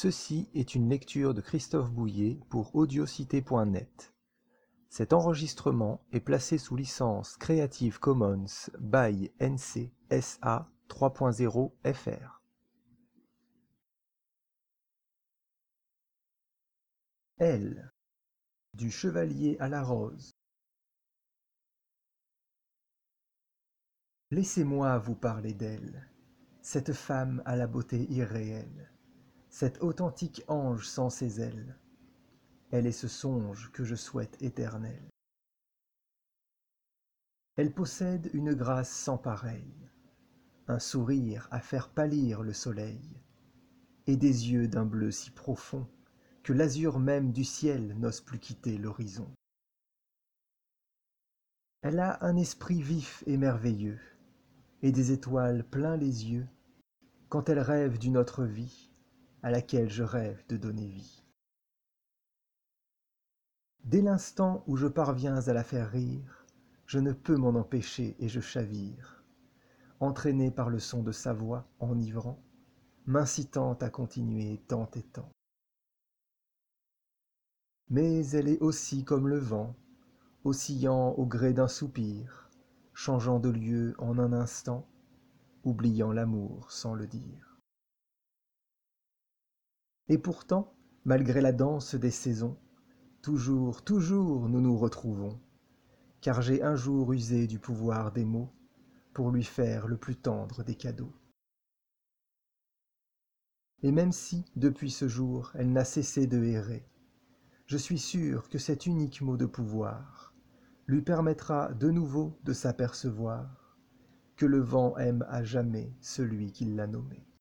Ceci est une lecture de Christophe Bouillet pour audiocité.net. Cet enregistrement est placé sous licence Creative Commons by NC SA 3.0 FR. Elle, du chevalier à la rose. Laissez-moi vous parler d'elle, cette femme à la beauté irréelle, cet authentique ange sans ses ailes. Elle est ce songe que je souhaite éternel. Elle possède une grâce sans pareille, un sourire à faire pâlir le soleil, et des yeux d'un bleu si profond que l'azur même du ciel n'ose plus quitter l'horizon. Elle a un esprit vif et merveilleux, et des étoiles plein les yeux, quand elle rêve d'une autre vie, à laquelle je rêve de donner vie. Dès l'instant où je parviens à la faire rire, je ne peux m'en empêcher et je chavire, entraîné par le son de sa voix enivrant, m'incitant à continuer tant et tant. Mais elle est aussi comme le vent, oscillant au gré d'un soupir, changeant de lieu en un instant, oubliant l'amour sans le dire. Et pourtant, malgré la danse des saisons, toujours, toujours nous nous retrouvons, car j'ai un jour usé du pouvoir des mots pour lui faire le plus tendre des cadeaux. Et même si, depuis ce jour, elle n'a cessé de errer, je suis sûr que cet unique mot de pouvoir lui permettra de nouveau de s'apercevoir que le vent aime à jamais celui qui l'a nommé.